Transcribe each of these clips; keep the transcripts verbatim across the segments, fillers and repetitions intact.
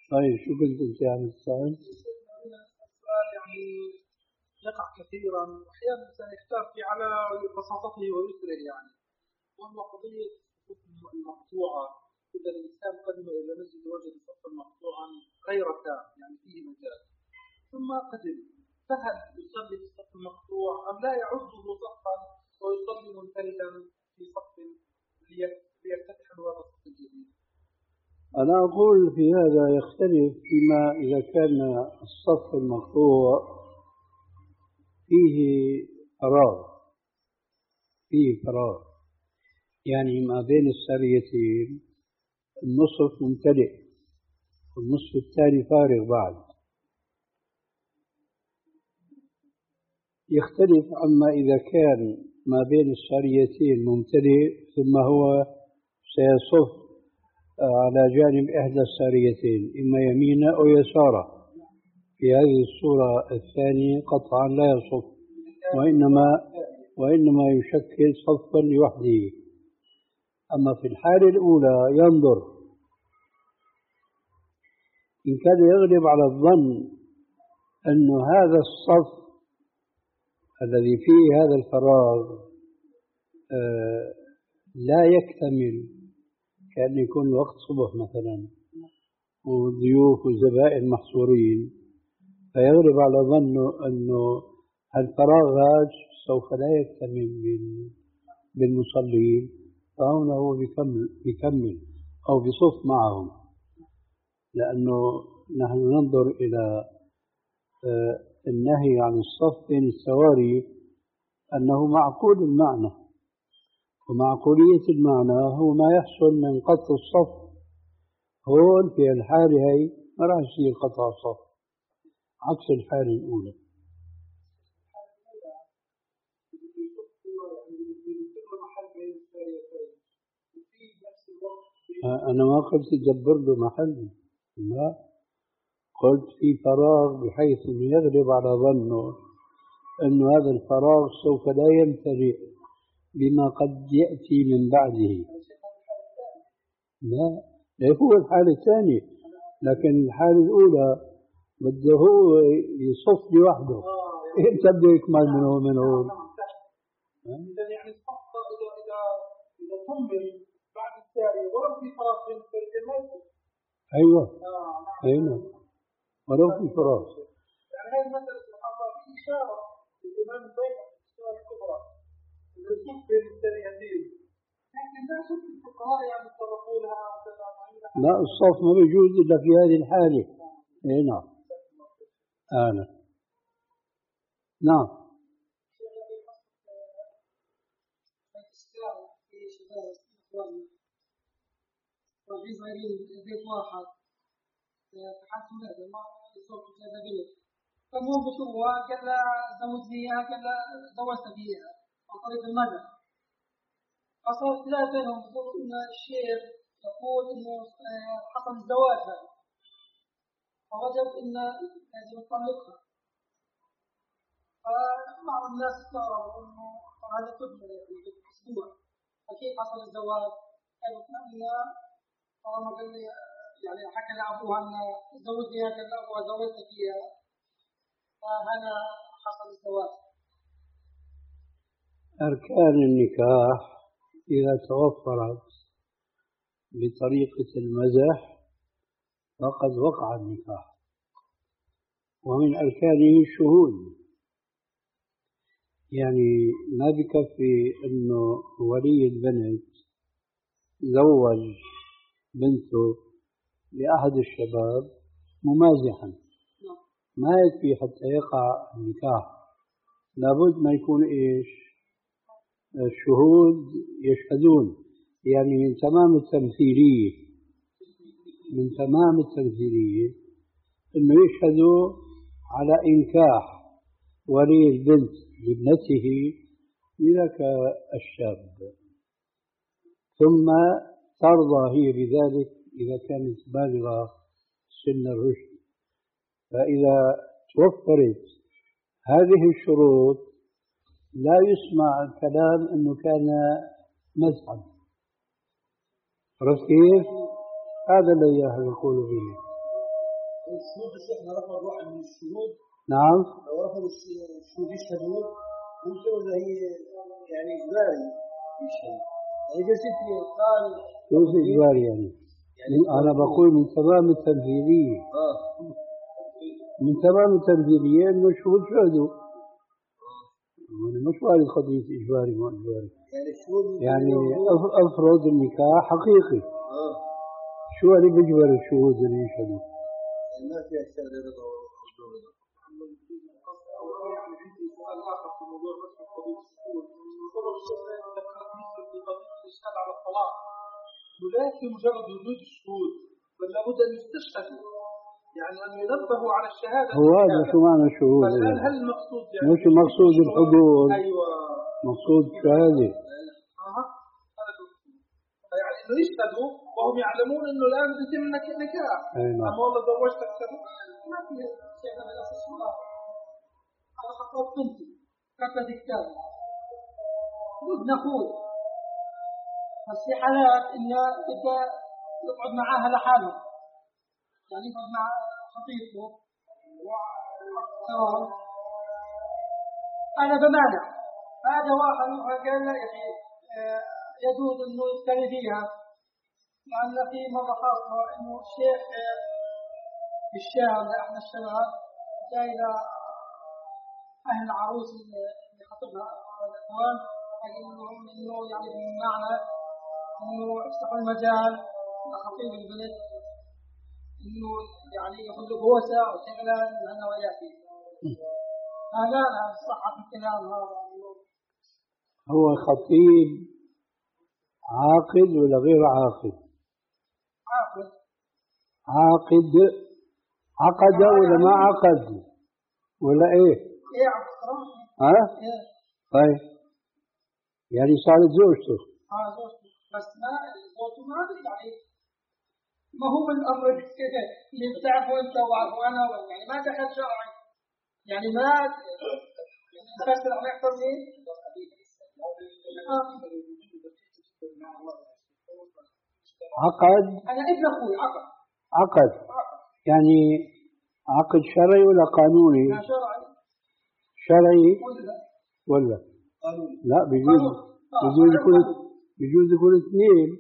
طيب شو كنت أنت عم تسأل؟ السؤال يعني يقع كثيرا، أحيانا الإنسان يختار في على بساطته ويسره يعني، وأما قضية المقطوعة، إذا الإنسان قدم إلى مسجد وجد صفا مقطوعا غير تام يعني فيه مجال، ثم قدم، فهل يصلي في الصف المقطوع أم لا يعده صفا ويصلي منفردا في صف ليفتتح هذا الصف الجديد؟ أنا أقول في هذا يختلف فيما إذا كان الصف المقطوع فيه فراغ، فيه فراغ يعني ما بين السريتين النصف ممتلئ والنصف الثاني فارغ بعد. يختلف عما إذا كان ما بين السريتين ممتلئ ثم هو سيصف على جانب إحدى الساريتين إما يمينا أو يسارا. في هذه الصورة الثانية قطعا لا يصف، وإنما وإنما يشكل صفا لوحده. أما في الحالة الأولى ينظر، إن كان يغلب على الظن أن هذا الصف الذي فيه هذا الفراغ آه لا يكتمل، كأن يكون الوقت صبح مثلا وضيوف وزبائن محصورين، فيغلب على ظنه أنه الفراغ هذا سوف لا يكتمل بالمصلين، فهنا هو بيكمل, بيكمل أو بيصف معهم، لأنه نحن ننظر إلى النهي عن الصف بين السواري أنه معقول المعنى، ومعقولية المعنى هو ما يحصل من قطع الصف. هون في الحالة هي ما راح يصير قطع الصف عكس الحالة الأولى. أنا ما قلت تدبر له محل، لا، قلت في فراغ بحيث أنه يغلب على ظنه أن هذا الفراغ سوف لا يمتلئ بما قد يأتي من بعده. لا، لا هو الحالة الثانية، لكن الحالة الأولى بده هو يصف لوحده، انت بده يكمل من هون من هون. يعني الصف إذا إذا إذا كمل بعد التالي ولو في فراغ بين الفريقين. أيوة أيوة ولو في فراغ. يعني هذه المسألة سبحان الله في إشارة للإمام البيهقي في السنة الكبرى للصف بين الثانيتين، لكن لا شك الفقهاء يعني يتصرفوا لها. لا، الصف ما بيجوز إلا في هذه الحالة. إيه نعم. أنا نعم. في صغيرين بيت واحد تحسن هذا ما يصير في هذا بيت، فالمهم بشوفها قال له زوجني اياها، قال له زوجتك اياها عن طريق المدى. فصار خلاف بينهم بيقول ان الشيخ يقول انه حصل الزواج هذا فوجب ان لازم يطلقها. فبعض الناس استغربوا انه هذا طفل في اسبوع فكيف حصل الزواج؟ قالوا ان طالما قال لي يعني حكى لأبوها أن زوجني قال لأبوها زوجتك إياها فهذا حصل الزواج. أركان النكاح إذا توفرت بطريقة المزح فقد وقع النكاح، ومن أركانه الشهود. يعني ما بكفي أنه ولي البنت زوج بنته لأحد الشباب ممازحا، ما يكفي حتى يقع النكاح، لابد ما يكون إيش؟ الشهود يشهدون. يعني من تمام التمثيلية من تمام التمثيلية أنه يشهدوا على إنكاح ولي البنت لابنته لذاك الشاب، ثم ترضى هي بذلك إذا كانت بالغة سن الرشد. فإذا توفرت هذه الشروط لا يسمع الكلام أنه كان مزحا. عرفت كيف؟ هذا الذي يقول به. الشهود الشيخ رفض واحد من الشهود. نعم. لو رفض الشهود يشهدون ممكن ولا هي يعني إجباري يشهد؟ إذا ست قال كيف إجباري يعني؟ يعني أنا بقول من تمام التنفيذية. آه. من تمام التنفيذية إنه الشهود شهدوا. يعني مش وارد قضية إجباري ما إجباري. يعني الشهود يعني أفرض النكاح حقيقي. آه. شو اللي بيجبر الشهود اللي يشهدوا؟ ما في أشياء رضا ورضا. يعني عندي سؤال آخر في موضوع رسم قضية الشهود. سبب الشيخ ذكرت مثل في قضية الإشهاد على الطلاق. ولا في مجرد وجود الشهود بل لابد أن يستشهدوا. يعني أن ينبهوا على الشهادة. هو هذا شو معنى الشهود؟ هل هل المقصود يعني مش مقصود الحضور؟ أيوة. مقصود الشهادة. أها. يعني إنه يشهدوا وهم يعلمون إنه الآن بيتم نكاح. أما والله زوجتك كذا ما في شيء من الأساس الله. أنا خطبت بنتي كتبت كتاب بدنا أخوي بس في حالات إنه بدها يقعد معاها لحاله يعني يقعد مع خطيبته تمام أنا بمانع هذا واحد قال لا يعني يجوز إنه يفتري فيها لأن في مرة خاصة إنه الشيخ في الشام لأحد الشباب جاء إلى أهل العروس اللي خطبها الإخوان قال لهم إنه يعني بمعنى إنه يفتحوا المجال لخطيب البلد إنه يعني يأخذ له بوسة أو شغلة لأنه يأتي هذا صحة الكلام هذا هو خطيب عاقد ولا غير عاقد؟ عاقد. عاقد عقد ولا ما عقد ولا إيه؟ إيه عقد. ها؟ إيه. طيب يعني صارت زوجته. آه زوجته بس ما زوجته ما يعني ما هو الأمر اللي بتعرفه أنت وأعرفه أنا يعني ما دخل شرعي يعني ما تفسر ما يحصل لي. عقد. أنا ابن أخوي عقد. عقد. يعني عقد شرعي ولا قانوني؟ شرعي. شرعي ولا قانوني؟ لا بيجوز بيجوز يكون بيجوز يكون اثنين.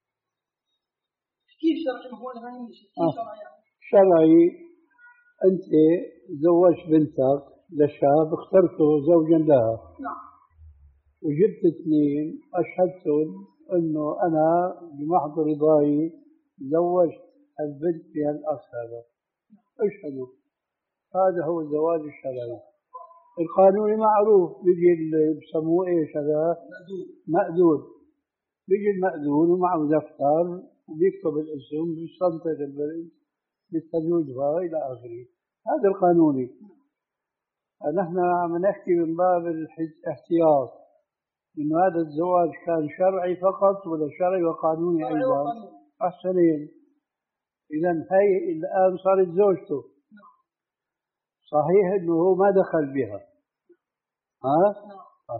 كيف شرعي؟ هو أنا ما كيف شرعي؟ شرعي أنت زوجت بنتك للشاب اخترته زوجا لها. نعم. وجبت اثنين أشهدتهم إنه أنا بمحض رضاي زوجت البنت بهالأخ هذا. اشهدوا. هذا هو الزواج الشرعي. القانوني معروف بيجي بسموه ايش هذا؟ مأذون. بيجي المأذون ومعه دفتر وبيكتب الاسم بيستنطق البنت بالتزويجها إلى آخره. هذا القانوني. نحن عم نحكي من باب الاحتياط إنه هذا الزواج كان شرعي فقط ولا شرعي وقانوني أيضا. أحسنين. إذا هي الآن صارت زوجته. صحيح إنه هو ما دخل بها. ها؟ ها.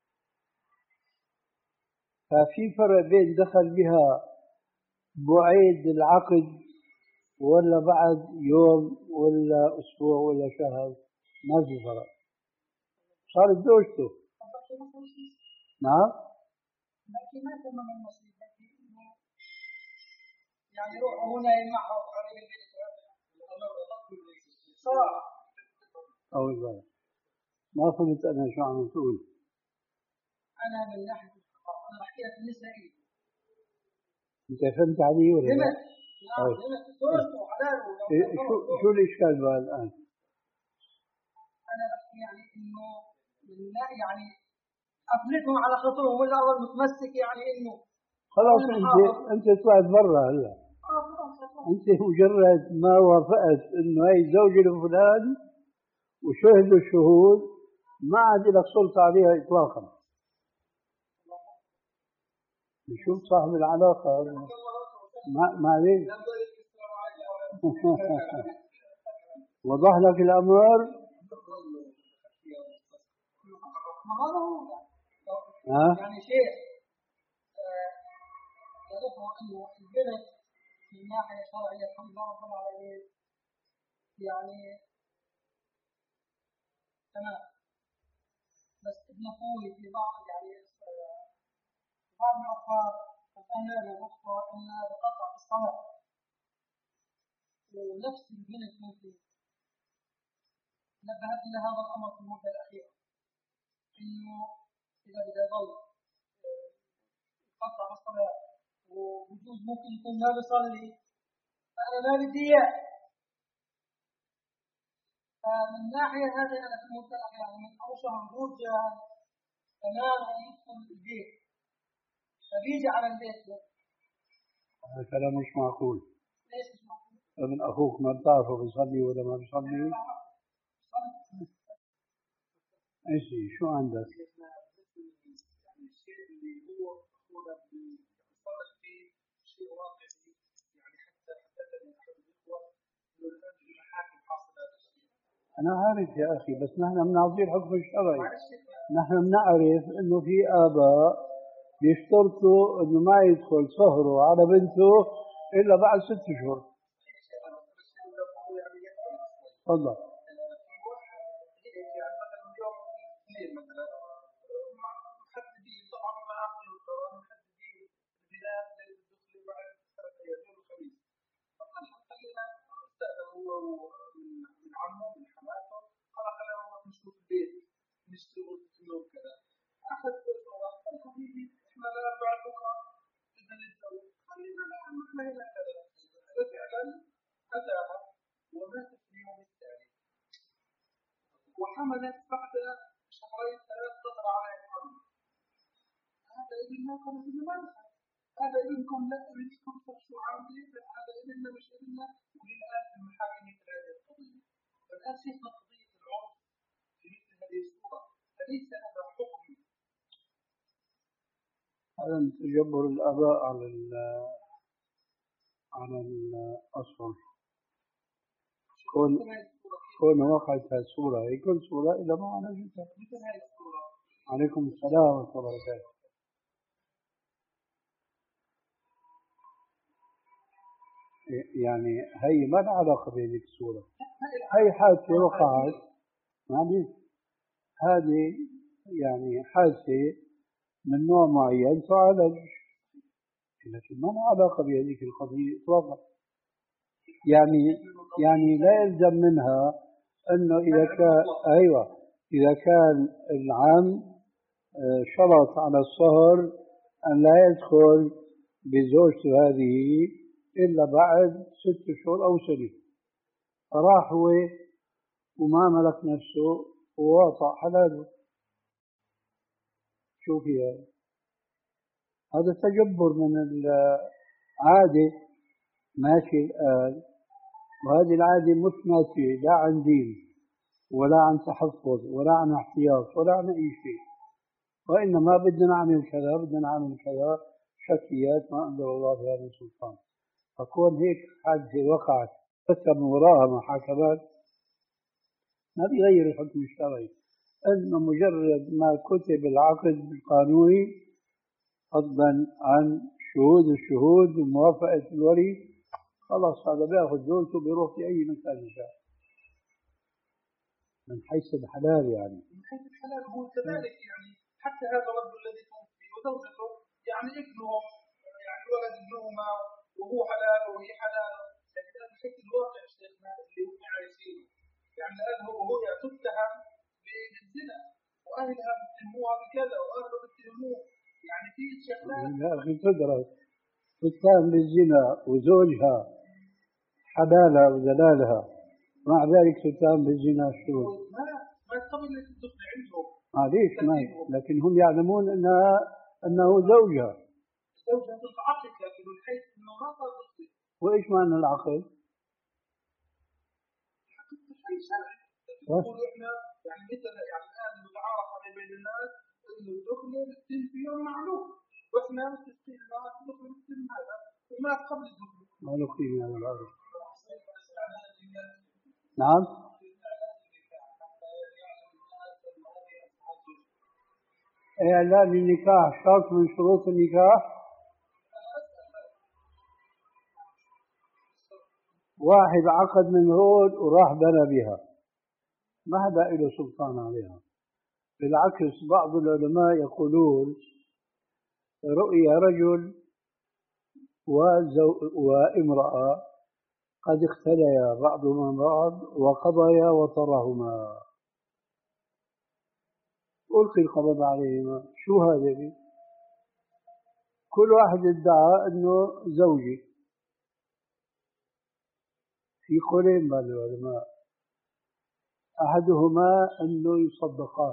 ففي فرق بين دخل بها بعيد العقد ولا بعد يوم ولا أسبوع ولا شهر. ما في فرق. صارت زوجته. نعم. لكن ما تمام المصير يعني روح هنا يمحو قريب البيت صراحة. أو لا. ما فهمت أنا شو عم تقول. أنا من ناحية أنا بحكي لك بالنسبة لي. أنت فهمت علي ولا لا؟ نعم نعم زوجته وحلال. شو شو الإشكال بقى الآن؟ أنا بحكي يعني إنه من يعني أفلتهم على خطرهم ولا أول متمسك يعني إنه خلاص أنت أنت طلعت برا هلا. أنت مجرد ما وافقت إنه هي زوجة لفلان وشهدوا الشهود ما عاد لك سلطة عليها إطلاقا. نشوف صاحب العلاقة ما ما عليك. وضح لك الأمر. ها؟ يعني شيء يعرفه أنه البلد من ناحية شرعية الحمد لله رب العالمين يعني تمام. بس ابن اخوي في بعض يعني بعض الاوقات فهمنا للاخوه ان بقطع الصلاه ونفس البنت ممكن نبهت الى هذا الامر في المده الاخيره انه اذا بدا يضل يقطع الصلاه وبجوز ممكن يكون ما بيصلي فانا ما بدي اياه. فمن ناحيه هذه انا في المده الاخيره يعني من اول شهر رجع تمام يدخل البيت فبيجي على البيت. هذا كلام مش معقول. ليش مش معقول؟ ابن اخوك ما بتعرفه بيصلي ولا ما بيصلي؟ ايش شو عندك؟ يعني الشيء اللي هو هو بيصرح فيه شيء واقعي يعني حتى حدثني احد الاخوه انه الان في محاكم حاصله هذا الشيء. انا عارف يا اخي بس نحن بنعطيه الحكم الشرعي. نحن بنعرف انه في اباء بيشترطوا انه ما يدخل صهره على بنته الا بعد ست اشهر. تفضل. من عمه من حماته قال خلينا نروح نشوف البيت نشتغل اليوم كذا اخذ قال حبيبي احنا لا بعد بكره بدنا نتزوج خلينا نعمل احنا هنا كذا فعلا اتاها وماتت في اليوم التالي وحملت بعد شهرين ثلاث ظهر عليها الحمل. هذا ابن ما كان في المدرسه هذا ابنكم لا ابنكم شو عاملين هذا ابننا مش ابننا وللان في المحاكم مثل هذه القضيه. فالان شفنا قضيه العنف في مثل هذه الصوره فليس هذا حكم. هذا من تجبر الاباء على على الاصل. كون كون وقعت هذه الصوره هي كل صوره الى معنى جدا. مثل هذه الصوره. عليكم السلام ورحمه الله وبركاته. يعني هي ما لها علاقة بهذيك الصورة. هي حادثة وقعت معلش هذه يعني حادثة من نوع معين تعالج لكن ما لها علاقة بهذيك القضية إطلاقا. يعني يعني لا يلزم منها أنه إذا كان أيوة إذا كان العم شرط على الصهر أن لا يدخل بزوجته هذه إلا بعد ست شهور أو سنة فراح هو وما ملك نفسه وواطأ حلاله. شو فيها؟ هذا تجبر من العادة ماشي الآن وهذه العادة متماثلة لا عن دين ولا عن تحفظ ولا عن احتياط ولا عن أي شيء وإنما بدنا نعمل كذا بدنا نعمل كذا شكليات ما أنزل الله في هذا السلطان. فكون هيك حادثة وقعت حتى من وراءها محاكمات ما بيغير الحكم الشرعي. أنه مجرد ما كتب العقد القانوني فضلا عن شهود الشهود وموافقة الولي خلاص هذا بياخذ زوجته بيروح في أي مكان يشاء من حيث الحلال. يعني من حيث الحلال هو كذلك يعني حتى هذا الرجل الذي توفي وزوجته يعني ابنهم يعني ولد ابنهما وهو حلال وهي حلال لكن هذا بشكل واقع شيخنا اللي هم عايشين يعني الآن هو هو تتهم بالزنا وأهلها بيتهموها بكذا وأهله بيتهموه يعني في شغلات. يا أخي تدرك تتهم بالزنا وزوجها حلالها ودلالها مع ذلك تتهم بالزنا شو؟ ما ما قبل الدخل عندهم. معليش ما لكن هم يعلمون أنها أنه زوجها. زوجها تتعقد لكن من حيث أنه ما صار دخل. وإيش معنى العقد؟ شيء شرعي. يقولوا إحنا يعني مثل يعني الآن المتعارف عليه بين الناس إنه الدخل يتم في يوم معلوم وإحنا متفقين إنه الدخل يتم هذا وما قبل الدخل. ما له قيمة على الأرض. نعم. إعلان النكاح شرط من شروط النكاح واحد عقد من هون وراح بنى بها، ما حدا له سلطان عليها. بالعكس بعض العلماء يقولون رؤيا رجل وزو وامرأة قد اختليا بعضهما بعض وقضيا وطرهما، ألقي القبض عليهما. شو هذا؟ كل واحد ادعى أنه زوجي. في قولين بين العلماء، أحدهما أنه يصدقان،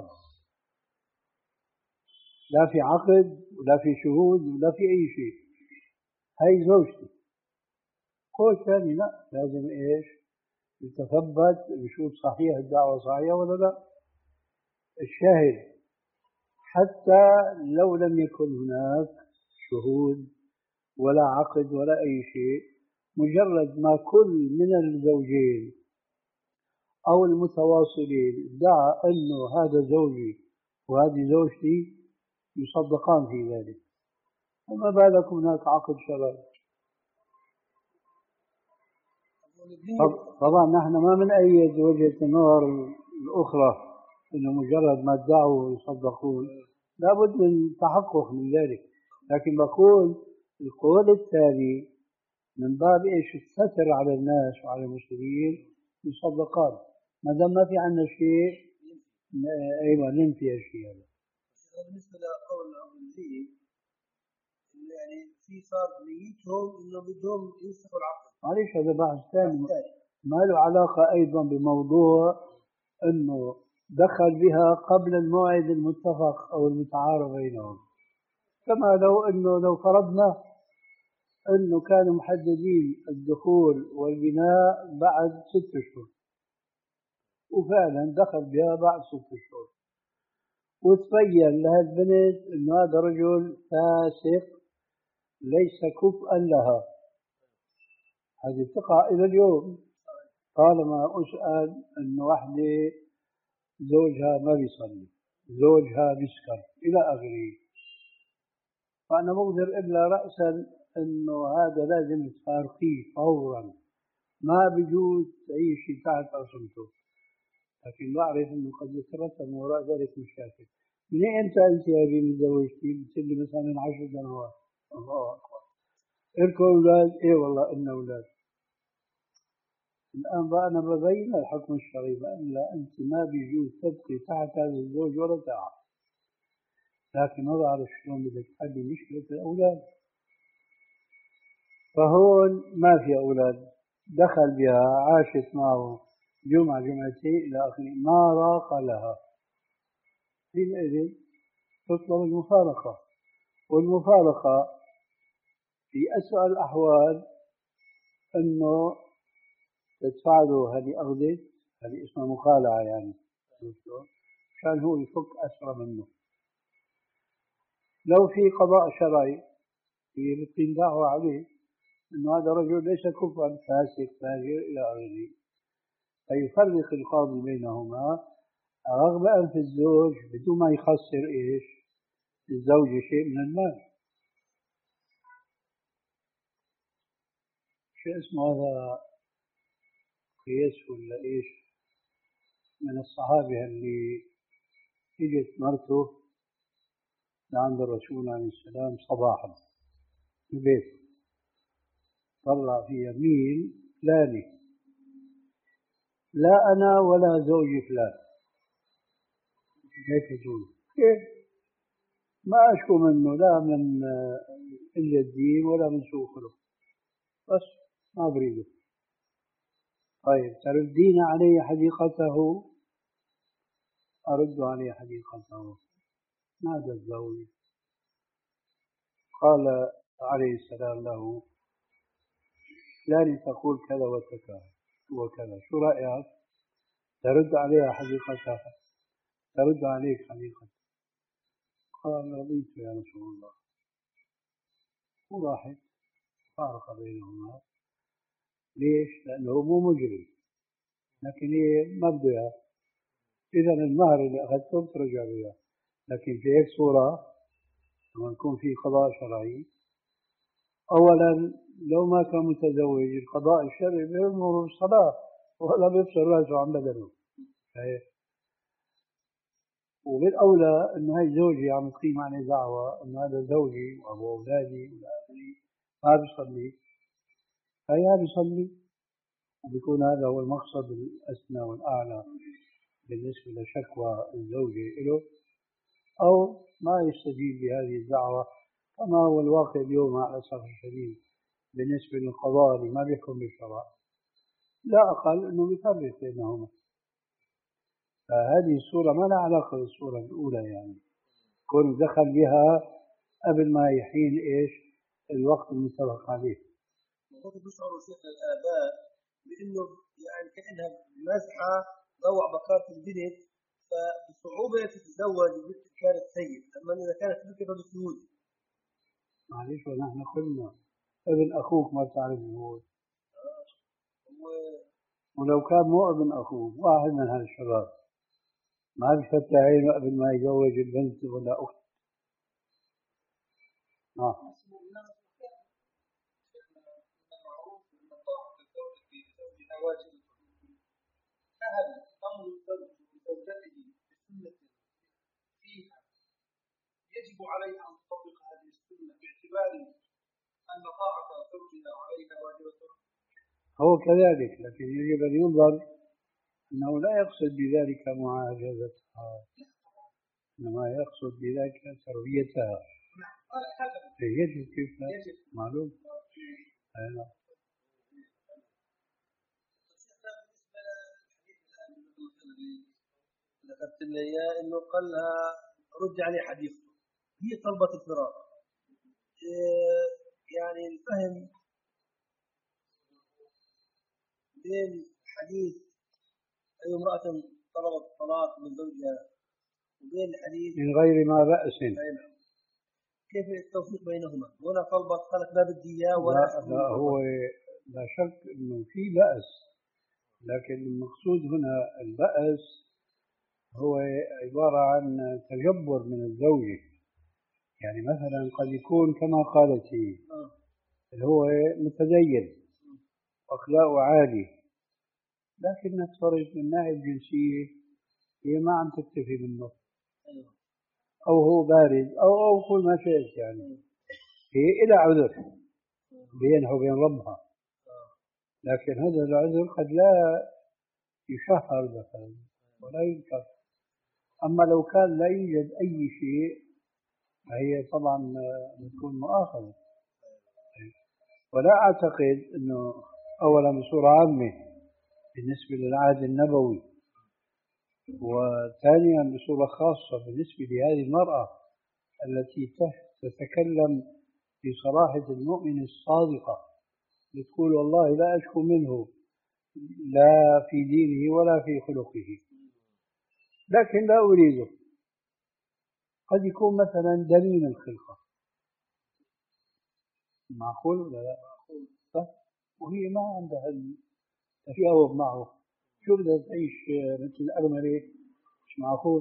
لا في عقد ولا في شهود ولا في أي شيء، هاي زوجتي. قول ثاني لا، لازم إيش؟ يتثبت بشوف صحيح الدعوة صحيحة ولا لا. الشاهد حتى لو لم يكن هناك شهود ولا عقد ولا أي شيء، مجرد ما كل من الزوجين أو المتواصلين ادعى أنه هذا زوجي وهذه زوجتي يصدقان في ذلك. وما بالك هناك عقد شرعي. طبعا نحن ما بنأيد وجهة النظر الأخرى أنه مجرد ما ادعوا يصدقون، لابد من تحقق من ذلك. لكن بقول القول الثاني من باب إيش؟ الستر على الناس وعلى المسلمين، يصدقان ما دام ما في عندنا شيء. أيوة ننفي الشيء هذا. بالنسبة لقول العقدية إنه يعني في صار نيتهم إنه بدهم ينسخوا العقد. معلش هذا بحث ثاني ما له علاقة أيضا بموضوع أنه دخل بها قبل الموعد المتفق أو المتعارف بينهم. كما لو أنه لو فرضنا أنه كانوا محددين الدخول والبناء بعد ست أشهر، وفعلا دخل بها بعد ست أشهر، وتبين لهالبنت أنه هذا رجل فاسق ليس كفءا لها. هذه تقع إلى اليوم. طالما أسأل أن واحدة زوجها ما بيصلي، زوجها بيسكر إلى آخره، فأنا ما بقدر إلا رأسا أنه هذا لازم تفارقيه فورا، ما بيجوز تعيشي تحت عصمته. لكن بعرف أنه قد يترتب وراء ذلك مشاكل. من إمتى أنت يا بي متزوجتي؟ بتصير لي مثلا من عشر سنوات. الله أكبر. إلكم أولاد؟ إيه والله إلنا أولاد. الآن بقى أنا ببين الحكم الشرعي بأن لا، أنت ما بيجوز تبقي تحت هذا الزوج ولا تعب. لكن ما بعرف شلون بدك تحلي مشكلة الأولاد. فهون ما في أولاد، دخل بها عاشت معه جمعة جمعتين إلى آخره، ما راق لها، حينئذ تطلب المفارقة. والمفارقة في أسوأ الأحوال أنه تدفع له هذه أخذت، هذه اسمها مخالعة يعني، كان هو يفك أسرى منه. لو في قضاء شرعي يلقي دعوة عليه أنه هذا رجل ليس كفرا فاسق فاجر إلى آخره، فيفرق القاضي بينهما رغم أن في الزوج بدون ما يخسر إيش الزوج شيء من المال. شو اسمه هذا؟ قياس ولا إيش؟ من الصحابة اللي اجت مرته لعند الرسول عليه السلام صباحا في البيت، طلع في يمين فلاني، لا أنا ولا زوجي فلان. هيك يقول كيف؟ ما أشكو منه لا من قلة الدين ولا من سوء خلق، بس ما بريده. طيب تردين علي حديقته؟ أرد عليه حديقته. ماذا الزوج؟ قال عليه السلام له فلان تقول كذا وكذا وكذا، شو رأيك؟ ترد عليها حديقتها، ترد عليك حديقتها. قال رضيت يا رسول الله. وراحت فارق بينهما. ليش؟ لأنه هو مو مجرم، لكن هي ما بده إياه، إذا المهر اللي أخذته ترجع له. لكن في هيك صورة لما يكون في قضاء شرعي، أولا لو ما كان متزوج القضاء الشرعي بيأمر بالصلاة ولا بيفصل راسه عن بدنه. وبالأولى إنه هي زوجي عم تقيم عليه دعوة إنه هذا زوجي وأبو أولادي وأهلي ما بيصلي، فهي بيصلي، وبيكون هذا هو المقصد الأسنى والأعلى بالنسبة لشكوى الزوجة له، أو ما يستجيب لهذه الدعوة كما هو الواقع اليوم على الأسف الشديد بالنسبة للقضاء اللي ما بيحكم بالشرع، لا أقل إنه بيفرق بينهما. فهذه الصورة ما لها علاقة بالصورة الأولى، يعني كون دخل بها قبل ما يحين إيش الوقت المتفق عليه. ممكن بيشعروا شيخ الآباء بأنه يعني كأنها مزحة ضوع بكارة البنت، فبصعوبة تتزوج البنت كانت سيد، أما إذا كانت بنت فبسهولة. معلش ونحن قلنا ابن أخوك ما بتعرف هو، ولو كان مو ابن أخوك واحد من هالشباب ما بفتح عينه قبل ما يزوج البنت ولا أخت. آه. فهل أمر الزوج بزوجته بسنة فيها يجب عليها أن تطبق هذه السنة باعتبار أن طاعة زوجها عليها واجبة؟ هو كذلك، لكن يجب أن ينظر أنه لا يقصد بذلك معاجزتها، إنما يقصد بذلك تربيتها. يجب كيف معلوم. أيوة. ذكرت لي إياه إنه قال لها رد عليه حديثه، هي طلبت الفراق. يعني الفهم بين حديث أي امرأة طلبت الطلاق من زوجها وبين الحديث من غير ما بأس، كيف التوفيق بينهما؟ هنا طلبت قالت لا بدي إياه ولا لا, لا هو لا شك إنه في بأس، لكن المقصود هنا البأس هو عبارة عن تجبر من الزوجة. يعني مثلا قد يكون كما قالت هي اللي هو متدين وأخلاقه عالي، لكن نفترض من الناحية الجنسية هي ما عم تكتفي منه، أو هو بارد أو أو كل ما شئت، يعني هي إلى عذر بينها وبين ربها، لكن هذا العذر قد لا يشهر مثلا ولا ينكر. أما لو كان لا يوجد أي شيء فهي طبعا بتكون مؤاخذة. ولا أعتقد أنه أولا بصورة عامة بالنسبة للعهد النبوي، وثانيا بصورة خاصة بالنسبة لهذه المرأة التي تتكلم في صراحة المؤمن الصادقة، بتقول والله لا أشكو منه لا في دينه ولا في خلقه، لكن لا أريده. قد يكون مثلا دميم الخلقة، معقول ولا لا؟ صح؟ وهي ما عندها تجاوب معه، شو بدها تعيش مثل الأرملة؟ مش معقول.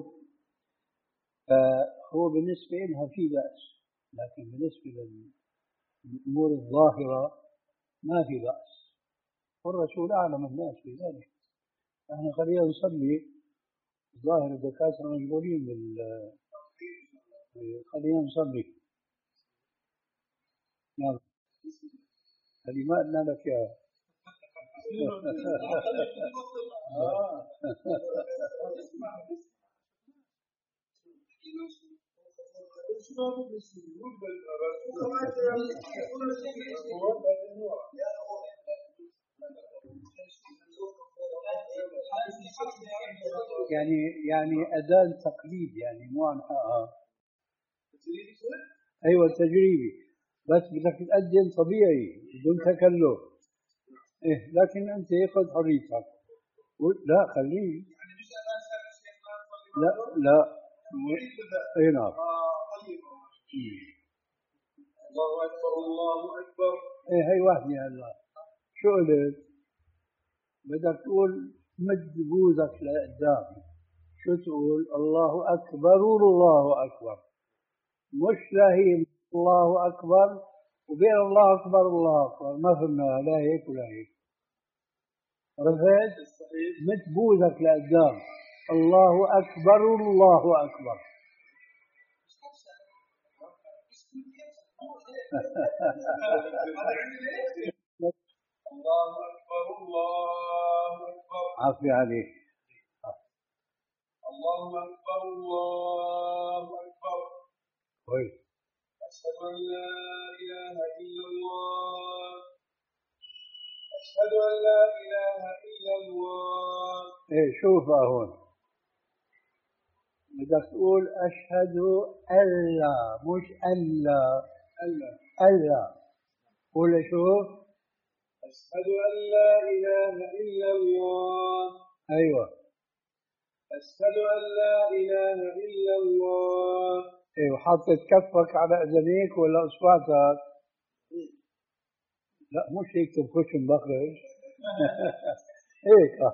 فهو بالنسبة لها في بأس، لكن بالنسبة للأمور الظاهرة ما في بأس، والرسول أعلم الناس بذلك. نحن خلينا نصلي، ظاهر الدكاترة مشغولين بال خلينا نصلي. يلا هذه ما قلنا لك يا يعني يعني أداة تقليد، يعني مو عن حقها. أيوة تجريبي، بس بدك تقدم طبيعي بدون تكلف. إيه لكن أنت خذ حريتك. لا خليه. لا لا اي نعم. الله أكبر الله أكبر. ايه هي واحدة هلا شو قلت؟ بدك تقول مد بوزك لقدام، شو تقول؟ الله أكبر الله أكبر، مش لا هي الله أكبر وبين الله أكبر والله أكبر ما فهمنا لا هيك ولا هيك. عرفت؟ مت بوزك لقدام، الله أكبر والله أكبر. الله أكبر الله أكبر. عافية عليك. الله أكبر الله أكبر. كويس. أشهد أن لا إله إلا الله. أشهد أن لا إله إلا الله. إيه شوف هون بدك تقول أشهد أن لا، مش ألا. ألا ألا قول شوف. أشهد أن لا إله إلا الله. أيوة. أشهد أن لا إله إلا الله. إيه وحطت كفك على أذنيك ولا إصبعتك؟ لا مش هيك تنفش مبخرج. هيك اه.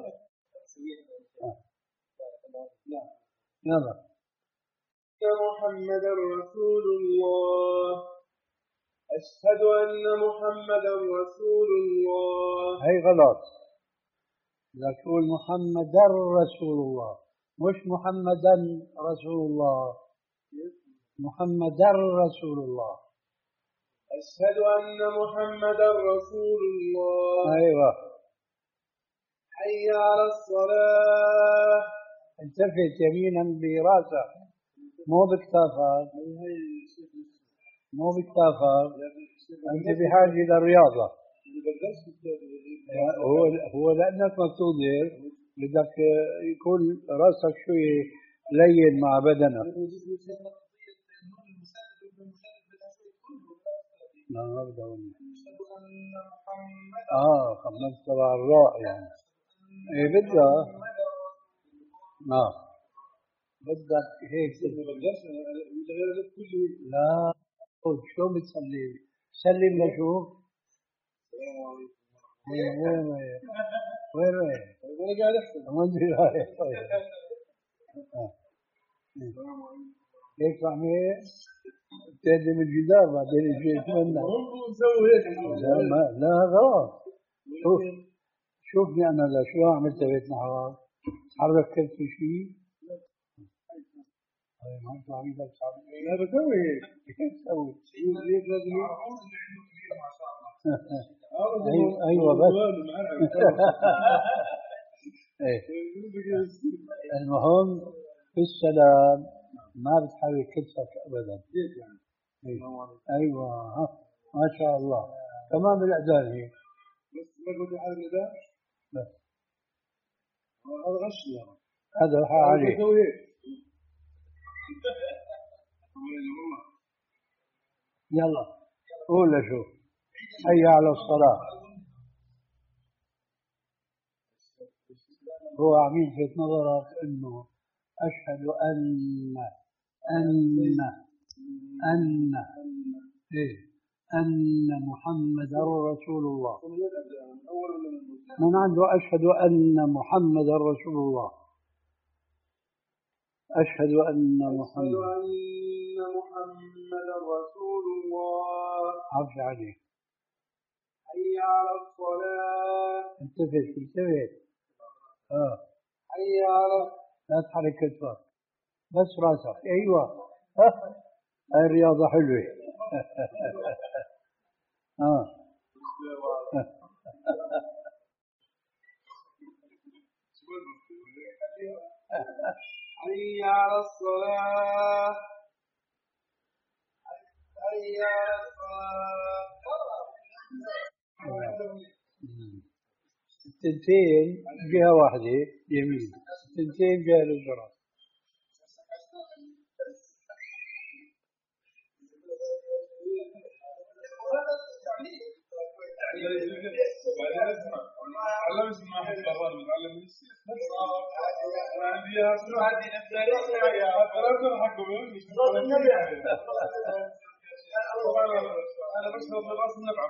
يلا. محمد رسول الله. أشهد أن محمدا رسول الله. هي غلط. بدك تقول محمد رسول الله، مش محمدا رسول الله. محمد رسول الله. أشهد أن محمدا رسول الله. أيوة. حي على الصلاة. التفت يمينا براسك مو بكتافك، مو بكتافك. أنت بحاجة للرياضة. هو هو لأنك مقتدر بدك يكون راسك شوي لين مع بدنك. لا ما بدي أقول. آه خمسة تبع الراء يعني. إيه بدها. آه بدك هيك. لا شو بتسلم؟ سلم لشوف. وين وين وين وين؟ أنا قاعد أحسن. ما أدري رايح. هيك بعمل تهدم الجدار بعدين يجي يتمنى. نسوي هيك. لا ما لا غلط. شوف شوفني أنا لا شو عملت بيت نحوك؟ حركت في شيء؟ ما أنت عم يدك صعب. لا بسوي هيك. كيف تسوي؟ هيك لازم أيوة أيوة بس. المهم في السلام ما بتحرك كتفك أبدا. أيوة ها ما شاء الله تمام الأذان هي. بس ما قلت حاجة الأذان. بس هذا غش يعني. هذا عليه. بسوي هيك. يلا قول شوف. حي على الصلاة. هو عم يلفت نظرك انه اشهد ان ان ان ايه ان محمدا رسول الله. من عنده اشهد ان محمدا رسول الله. اشهد ان محمد أن محمدا رسول الله. عفو عليك. حي على الصلاة. التفت التفت. اه حي على. لا تحرك كتفك بس راسك. ايوه هاي الرياضة حلوة. اه حي على الصلاة. حي على الصلاة. التنتين جهة واحدة يمين، التنتين جهة اليسار. أنا بشرب بالأصل نبع.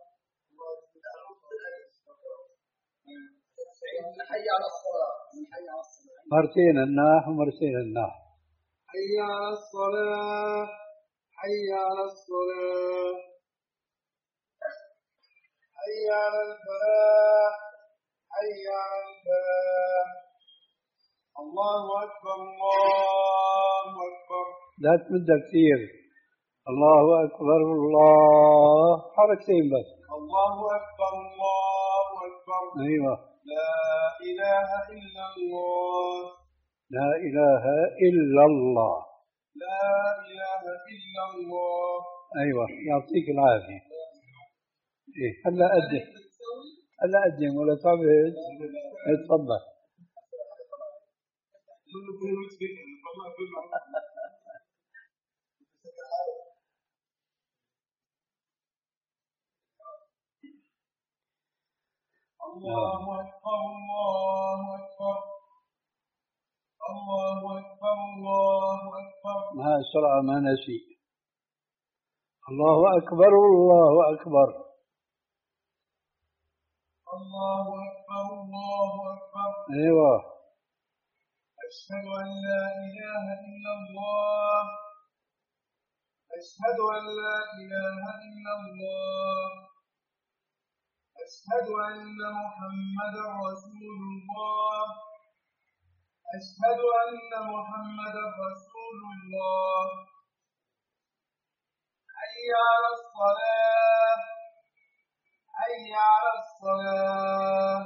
حي على الصلاة. حي على الصلاة. مرتين الناح ومرتين الناح. حي على الصلاة. حي على الصلاة. حي على الفلاح حي على الفلاح الله أكبر الله أكبر. لا تمد كثير. الله أكبر الله حركتين بس. الله أكبر الله أكبر. أيوة. لا إله إلا الله. لا إله إلا الله. لا إله إلا الله. أيوة يعطيك العافية. إيه هلا أقدم هلا أقدم ولا تعبت. اتفضل. الله أكبر الله أكبر. الله أكبر الله أكبر. مع السرعة ما نسي. الله أكبر الله أكبر. الله أكبر الله أكبر. أيوة. أشهد أن لا إله إلا الله. أشهد أن لا إله إلا الله. أشهد أن محمدا رسول الله. أشهد أن محمدا رسول الله. حي على الصلاة حي على الصلاة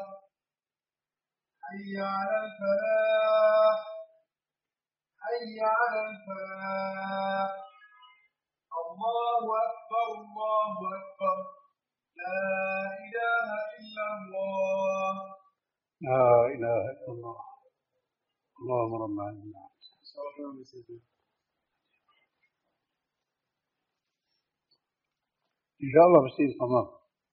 حي على الفلاح حي على الفلاح. الله أكبر الله أكبر. لا إله إلا الله. لا إله إلا الله. اللهم رب العالمين. إن شاء الله بصير تمام.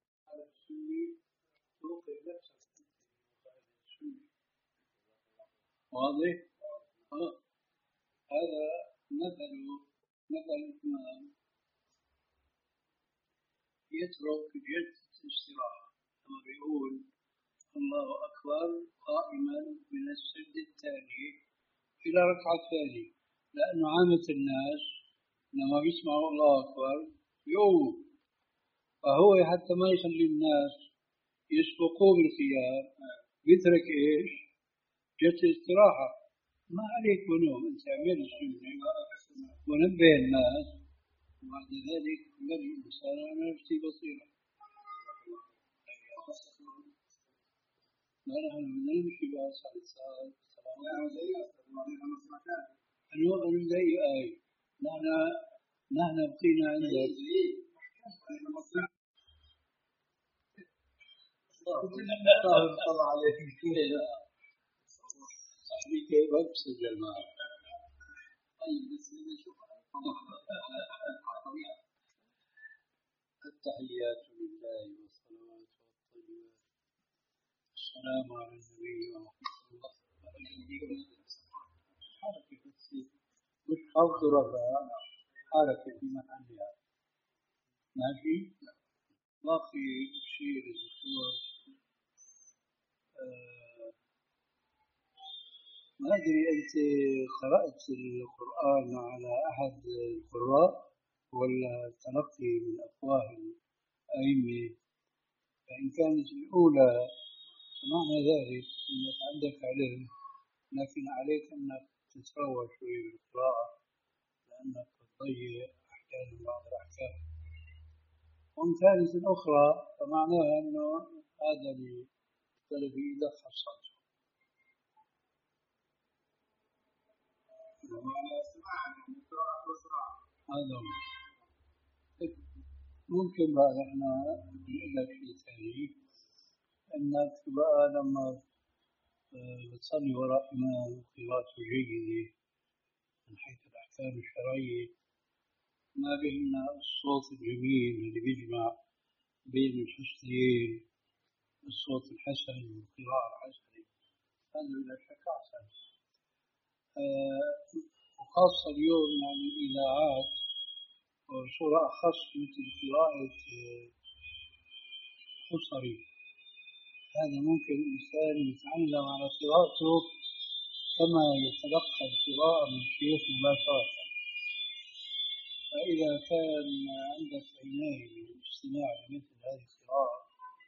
واضح؟ هذا مثل مثل الإمام يترك جلسة الاستراحة كما بيقول الله أكبر قائما من السجد الثاني إلى ركعة ثانية، لأنه عامة الناس لما بيسمعوا الله أكبر يقوموا، فهو حتى ما يخلي الناس يسبقوه بالخيار بيترك إيش؟ جلسة استراحة. ما عليك ونوم، أنت اعمل السنة ونبه الناس، وبعد ذلك بل الإنسان على نفسه بصيرة. لا نحن بدنا نمشي بقى صار الساعة أنو أنو زي آي نحن نحن بقينا عندك طلع عليك صاحبي كيف بسجل معك. طيب بس نشوف التحيات لله والصلوات والطيبات السلام على النبي ورحمة الله. حركة بس مش خفض رفع، حركة في محلها ماشي. باقي شيء للدكتور آه ما أدري أنت قرأت القرآن على أحد القراء ولا تلقي من أفواه الأئمة؟ فإن كانت الأولى فمعنى ذلك أنك عندك علم، لكن عليك أنك تتروى شوي بالقراءة لأنك تضيع أحيانا بعض الأحكام. ومن كانت الأخرى فمعناها أنه هذا لطلب إيدك حصلته. هذا ممكن بقى احنا نقول لك شيء ثاني، انك بقى لما بتصلي وراء امام قراءته جيدة من حيث الاحكام الشرعية، ما بيننا الصوت الجميل اللي بيجمع بين الحسنين، الصوت الحسن والقراءة الحسنة، هذا بلا شك احسن. وخاصة اليوم يعني الإذاعات وصورة أخص مثل قراءة حصري، هذا ممكن الإنسان يتعلم على قراءته كما يتلقى القراءة من شيخ مباشرة. فإذا كان عندك عناية بالاستماع لمثل هذه القراءة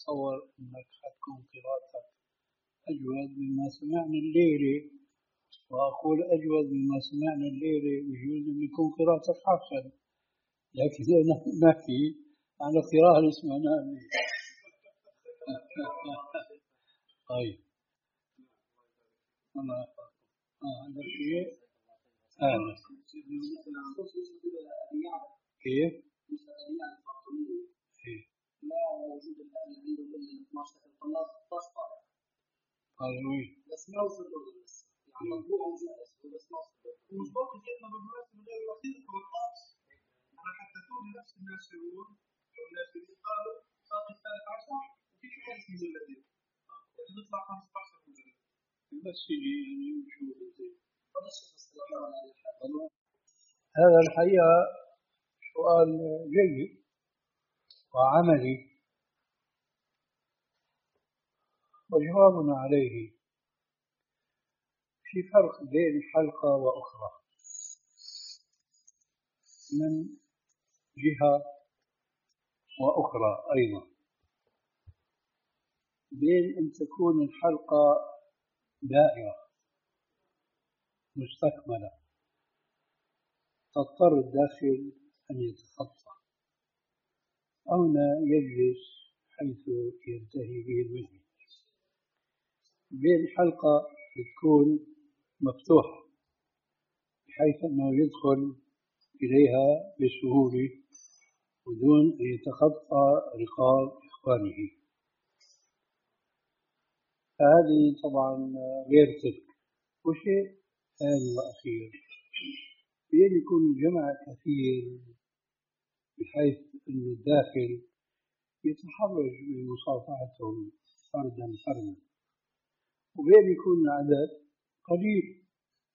أتصور أنك حتكون قراءتك أجود مما سمعنا الليلة، وأقول أجود مما سمعنا الليلة بجوز أن يكون قراءتك أحسن، لكن أنا نحكي عن القراءة اللي سمعناها الليلة. طيب الله يحفظك. آه هذا الشيء آه. كيف؟ إيه. لا وجود الآن عنده إلا اثنا عشر طلاب ستة عشر طالب. قالوا إيه؟ بس ما وصل له بس. يعني مطبوع وجاهز بس ما وصل له. ومش باقي جيتنا بالمناسبة من غير الأخير ثلاثة عشر. أنا حدثوني نفس الناشرون والناشرين قالوا باقي الثالث عشر وفي شوية مجلدين. يعني نطلع خمسة عشر مجلد. بس يجي يعني نشوف زين. هذا هذا الحقيقة سؤال جيد وعملي، وجوابنا عليه في فرق بين حلقة وأخرى من جهة وأخرى أيضا، بين أن تكون الحلقة دائرة مستكملة تضطر الداخل أن يتخطى أو يجلس حيث ينتهي به المجلس، بين حلقة تكون مفتوحة بحيث أنه يدخل إليها بسهولة بدون أن يتخطى رقاب إخوانه. هذه طبعا غير تلك. وشيء ثاني وأخير، بأن يكون الجمع كثير بحيث أن الداخل يتحرج من مصافحتهم فردا فردا، وبأن يكون العدد قليل.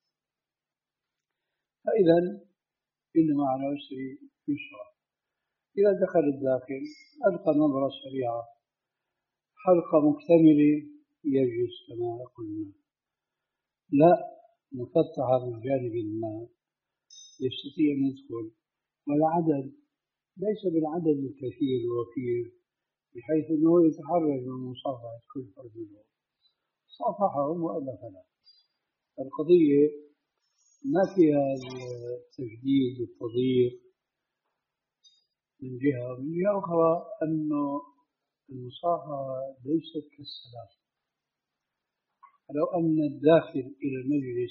فإذا إن مع العسر يسرا. إذا دخل الداخل ألقى نظرة سريعة، حلقة مكتملة يجلس كما قلنا، لا مفتحة من جانب ما يستطيع أن يدخل، والعدد ليس بالعدد الكثير الوفير بحيث أنه يتحرج من مصافحة كل فرد منهم، صافحهم وألف له. القضية ما فيها التجديد والتضييق من جهة، ومن جهة أخرى أنه المصافحة ليست كالسلام. لو أن الداخل إلى المجلس،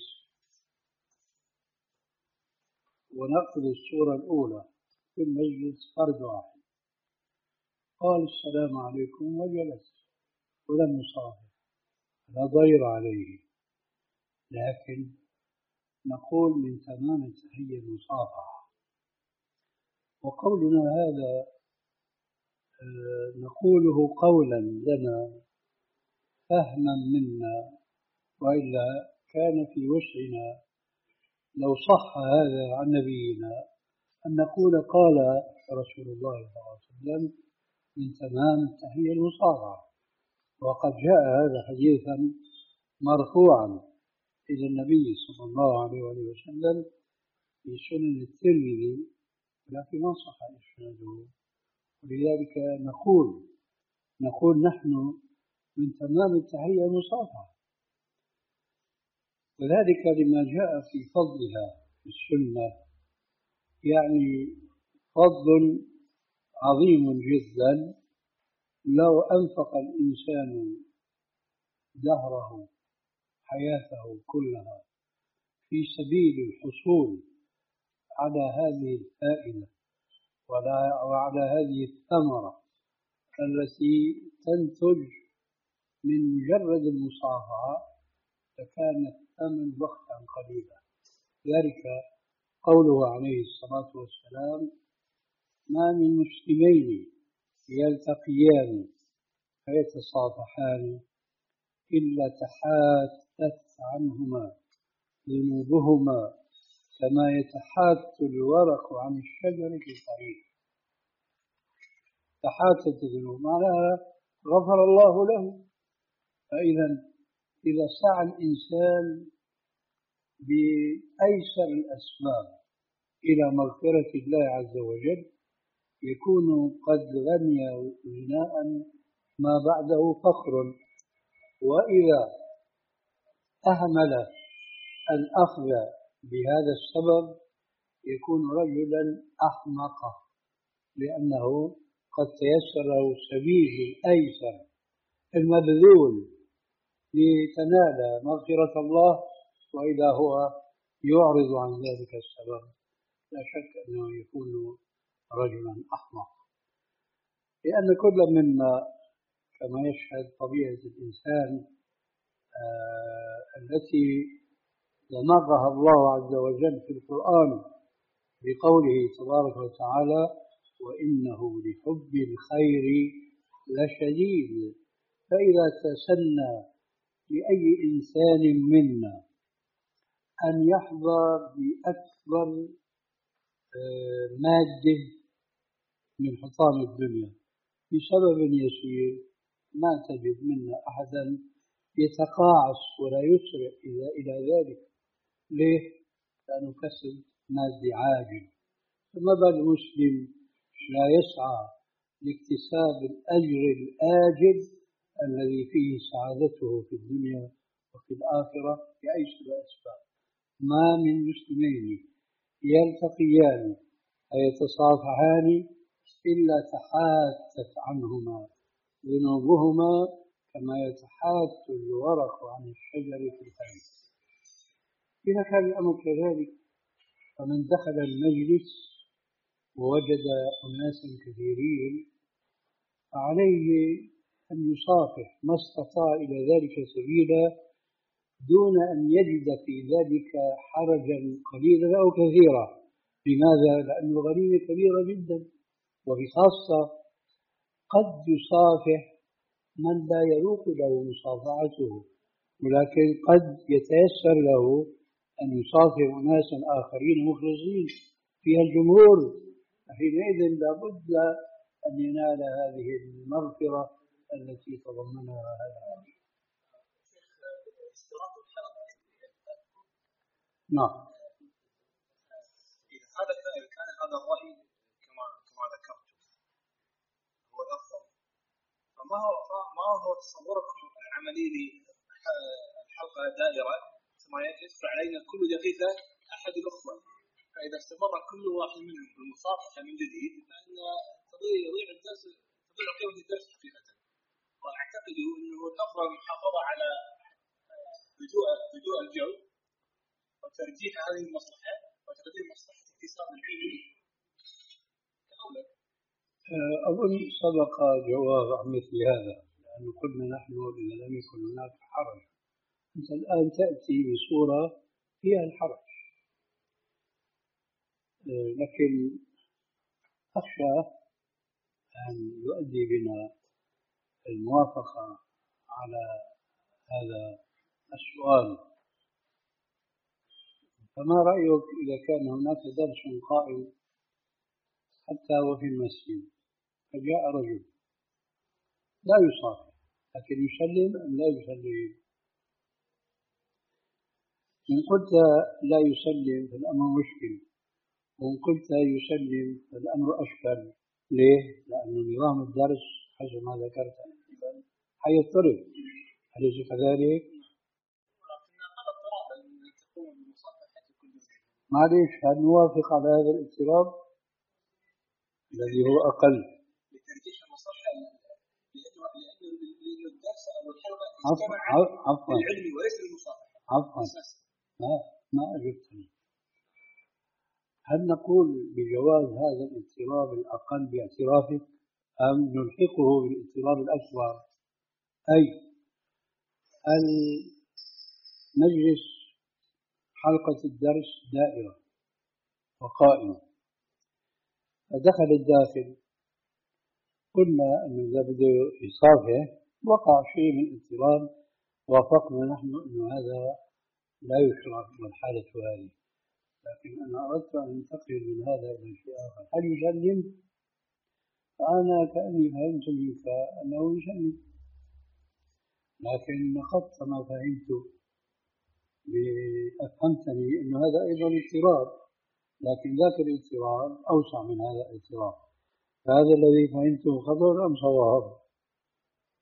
ونأخذ الصورة الأولى في المجلس فرد واحد قال السلام عليكم وجلس ولم يصافح، لا ضير عليه، لكن نقول من تمام التحية المصافحة. وقولنا هذا نقوله قولا لنا فهما منا، وإلا كان في وسعنا لو صح هذا عن نبينا أن نقول قال رسول الله صلى الله عليه وسلم من تمام التحية المصافحة. وقد جاء هذا حديثا مرفوعا إلى النبي صلى الله عليه وسلم في سنن الترمذي، لكن ما صح إسناده، ولذلك نقول نقول نحن من تمام التحية المصافحة، وذلك لما جاء في فضلها في السنة، يعني فضل عظيم جدا. لو أنفق الإنسان دهره حياته كلها في سبيل الحصول على هذه الفائدة وعلى هذه الثمرة التي تنتج من مجرد المصافحة لكان الثمن وقتا قليلا. ذلك قوله عليه الصلاة والسلام: ما من مسلمين يلتقيان فيتصافحان إلا تحاتت عنهما ذنوبهما كما يتحات الورق عن الشجر في الطريق. تحاتت الذنوب معناها غفر الله له. فإذا إذا سعى الإنسان بأيسر الأسباب إلى مغفرة الله عز وجل يكون قد غني غناء ما بعده فخر، وإذا أهمل الأخذ بهذا السبب يكون رجلا أحمقا، لأنه قد تيسر له السبيل الأيسر المبذول لتنال مغفرة الله، وإذا هو يعرض عن ذلك السبب لا شك أنه يكون رجلا أحمق. لأن كل منا كما يشهد طبيعة الإنسان آه التي دمغها الله عز وجل في القرآن بقوله تبارك وتعالى: وإنه لحب الخير لشديد. فإذا تسنى لأي إنسان منا أن يحظى بأكبر مادة من حطام الدنيا بسبب يسير، ما تجد منا أحدا يتقاعس ولا يسرع إلى ذلك. ليه؟ لأنه كسب مادي عاجل. فما بال المسلم لا يسعى لاكتساب الأجر الآجل الذي فيه سعادته في الدنيا وفي الآخرة بأيسر الأسباب. ما من مسلمين يلتقيان ويتصافحان إلا تحاتت عنهما ذنوبهما كما يتحات الورق عن الشجر في الخريف. إذا كان الأمر كذلك فمن دخل المجلس ووجد أناسا كثيرين فعليه أن يصافح ما استطاع إلى ذلك سبيلا دون أن يجد في ذلك حرجا قليلا أو كثيرا. لماذا؟ لأن الغنيمة كبيرة جدا، وبخاصة قد يصافح من لا يروق له مصافحته، ولكن قد يتيسر له أن يصافح أناسا آخرين مخلصين فيها الجمهور، حينئذ لابد أن ينال هذه المغفرة التي تضمنها هذا الحديث. نعم. هذا كان هذا الرأي كما كما ذكرت هو الأفضل، فما هو ما هو تصوركم العملي للحلقة دائرة ثم يدفع علينا كل دقيقة أحد الأخوة، فإذا استمر كل واحد منهم بالمصافحة من جديد فإن تضيع يضيع الدرس، تضيع قيمة الدرس حقيقة. وأعتقد أنه الأفضل المحافظة على هدوء هدوء الجو وترجيح هذه المصلحة وتقديم مصلحة اكتساب العلم كأولى. أظن سبق جواب عن مثل هذا، لأنه قلنا نحن إذا لم يكن هناك حرج. أنت الآن تأتي بصورة فيها الحرج، لكن أخشى أن يؤدي بنا الموافقة على هذا السؤال. فما رأيك إذا كان هناك درس قائم حتى وفي المسجد فجاء رجل لا يصافح لكن يسلم أم لا يسلم؟ إن قلت لا يسلم فالأمر مشكل، وإن قلت يسلم فالأمر أشكل. ليه؟ لأن نظام الدرس حسب ما ذكرت حيضطرب، أليس كذلك؟ معليش، هل نوافق على هذا الاضطراب الذي هو أقل؟ لترجيح المصلحة لأن الدرس أو الحلقة عفوا للعلم وليس للمصافحة. عفوا لا ما أجبتني. هل نقول بجواز هذا الاضطراب الأقل باعترافك أم نلحقه بالاضطراب الأكبر؟ أي المجلس حلقة الدرس دائرة وقائمة، فدخل الداخل قلنا أنه إذا بده يصافح وقع شيء من اضطراب، وافقنا نحن أنه هذا لا يشرع في الحالة هذه. لكن أنا أردت أن أنتقل من هذا إلى شيء آخر. هل يسلم؟ فأنا كأني فهمت منك أنه يسلم، لكن خط ما فهمته أفهمتني أنه هذا أيضا اضطراب، لكن ذاك الاضطراب أوسع من هذا الاضطراب. فهذا الذي فهمته خطأ أم صواب؟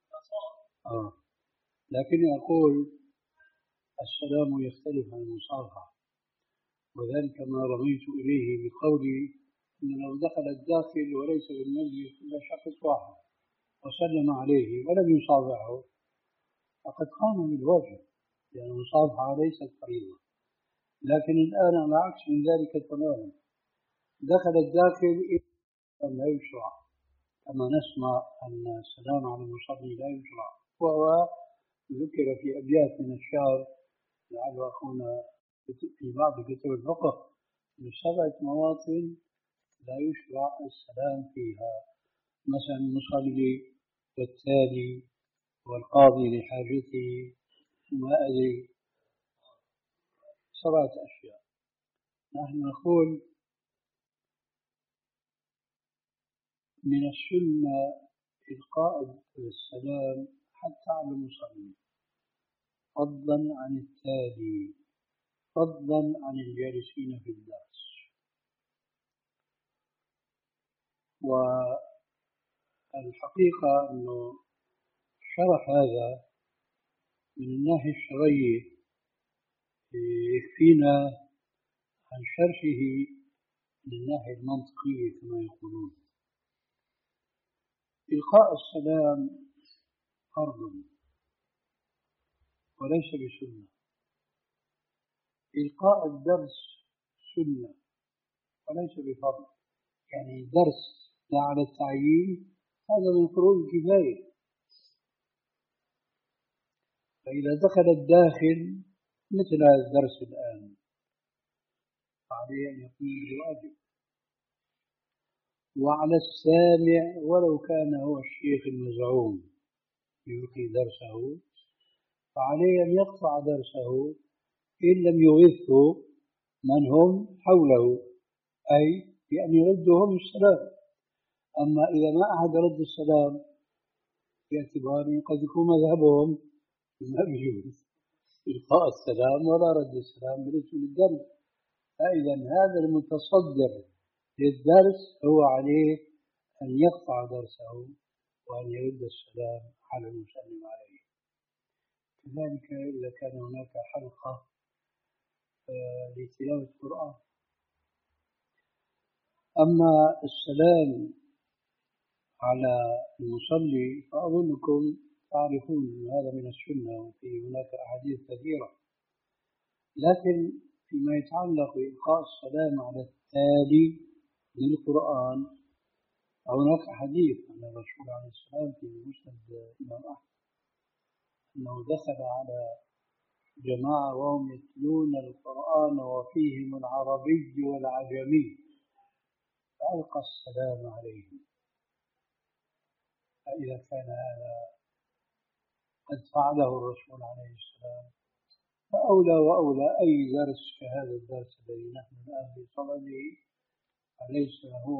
آه. لكني أقول السلام يختلف عن المصافحة، وذلك ما رميت إليه بقولي أن لو دخل الداخل وليس بالمجلس إلا شخص واحد وسلم عليه ولم يصافحه فقد قام بالواجب، لأن المصافحة ليست فريضة. لكن الآن على عكس من ذلك تماما، دخل الداخل لا يشرع، كما نسمع أن السلام على المصلي لا يشرع، وهو ذكر في أبيات من الشعر لعل أخونا في بعض كتب الفقه من سبعة مواطن لا يشرع السلام فيها، مثلا المصلي والتالي والقاضي لحاجته وما أدري، سبعة أشياء. نحن نقول من السنة إلقاء السلام حتى على المصلي، فضلا عن التالي، فضلا عن الجالسين في الدرس. والحقيقة أنه شرح هذا من الناحية الشرعية يكفينا عن شرحه من الناحية المنطقية كما يقولون. إلقاء السلام فرض وليس بسنة، إلقاء الدرس سنة وليس بفرض، يعني درس لا على التعيين هذا من فروض الكفاية، فإذا دخل الداخل مثل هذا الدرس الآن فعليه أن يقوم بالواجب، وعلى السامع ولو كان هو الشيخ المزعوم يلقي درسه فعليه أن يقطع درسه إن لم يغثه من هم حوله، أي بأن يردهم السلام. أما إذا ما أحد رد السلام باعتبار قد يكون مذهبهم ما بيجوز إلقاء السلام ولا رد السلام بالنسبة للدرس، فإذا هذا المتصدر للدرس هو عليه أن يقطع درسه وأن يرد السلام على المسلم عليه. كذلك إذا كان هناك حلقة لتلاوة القرآن. أما السلام على المصلي فأظنكم تعرفون أن هذا من السنة وفي هناك أحاديث كثيرة، لكن فيما يتعلق بإلقاء السلام على التالي للقرآن هناك حديث عن الرسول عليه السلام في مسند الإمام أحمد أنه دخل على جماعة وهم يتلون القرآن وفيهم العربي والعجمي فألقى السلام عليهم. فإذا كان هذا قد فعله الرسول عليه السلام فأولى وأولى أي درس كهذا الدرس الذي نحن الآن في صدده فليس هو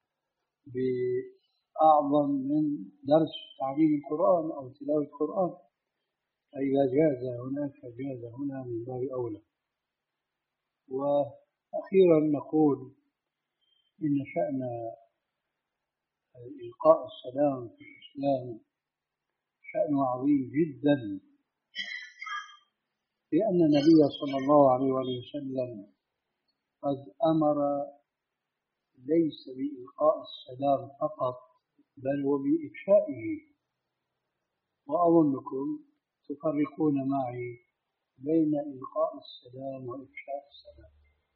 بأعظم من درس تعليم القرآن أو تلاوة القرآن، فإذا جاز هناك جاز هنا من باب أولى. وأخيرا نقول إن شأن إلقاء السلام في الإسلام شأن عظيم جدا، لأن النبي صلى الله عليه وسلم قد أمر ليس بإلقاء السلام فقط بل وبإفشائه، وأظنكم تفرقون معي بين إلقاء السلام وإفشاء السلام.